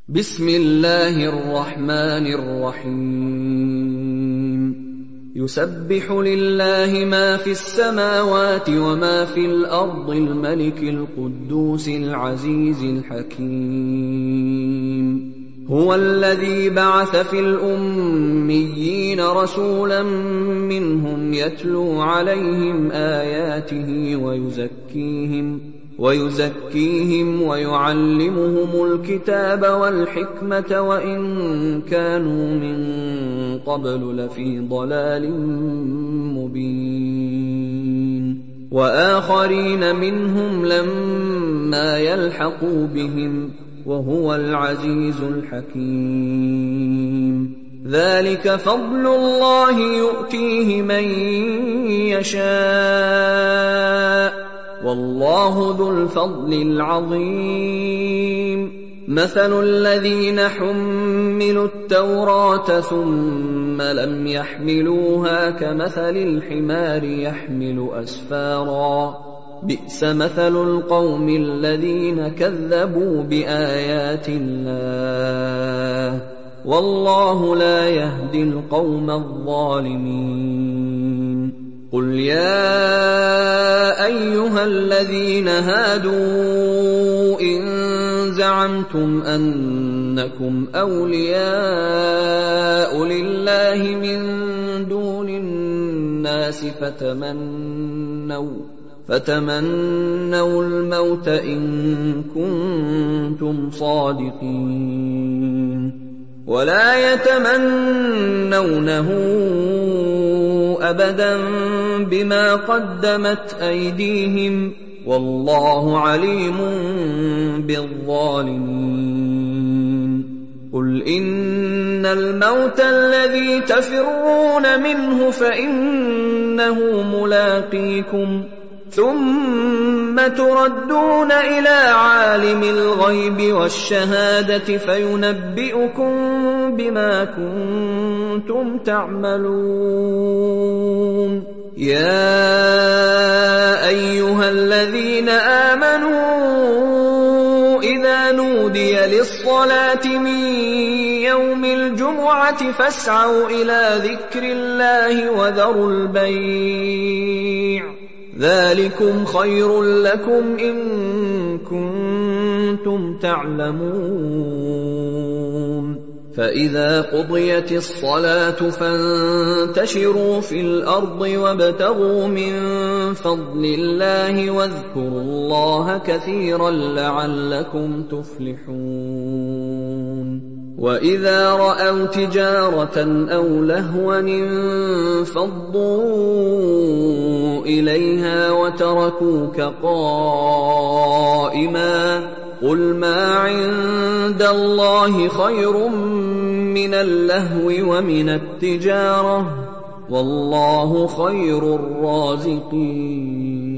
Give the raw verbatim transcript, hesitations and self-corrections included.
بسم الله الرحمن الرحيم يسبح لله ما في السماوات وما في الأرض الملك القدوس العزيز الحكيم هو الذي بعث في الأميين رسولا منهم يتلو عليهم آياته ويزكيهم ويزكيهم ويعلمهم الكتاب والحكمة وإن كانوا من قبل لفي ضلال مبين وآخرين منهم لما يلحقوا بهم وهو العزيز الحكيم ذلك فضل الله يؤتيه من يشاء والله ذو الفضل العظيم مثل الذين حملوا التوراة ثم لم يحملوها كمثل الحمار يحمل أسفارا بئس مثل القوم الذين كذبوا بآيات الله والله لا يهدي القوم الظالمين قل يا أيها الذين هادوا إن زعمتم أنكم أولياء لله من دون الناس فتمنوا فتمنوا الموت إن كنتم صادقين ولا يتمنونه أبدا بما قدمت أيديهم والله عليم بالظالمين قل إن الموت الذي تفرون منه فإنه ملاقيكم ثم تردون إلى عالم الغيب والشهادة فينبئكم بما كنتم تعملون يا أيها الذين آمنوا إذا نودي للصلاة من يوم الجمعة فاسعوا إلى ذكر الله وذروا البيع ذلكم خير لكم إن كنتم تعلمون فإذا قضيت الصلاة فانتشروا في الأرض وابتغوا من فضل الله واذكروا الله كثيرا لعلكم تفلحون وإذا رأوا تجارة أو لهوا انفضوا إليها وتركوك قائما قل ما عند الله خير من اللهو ومن التجارة والله خير الرازقين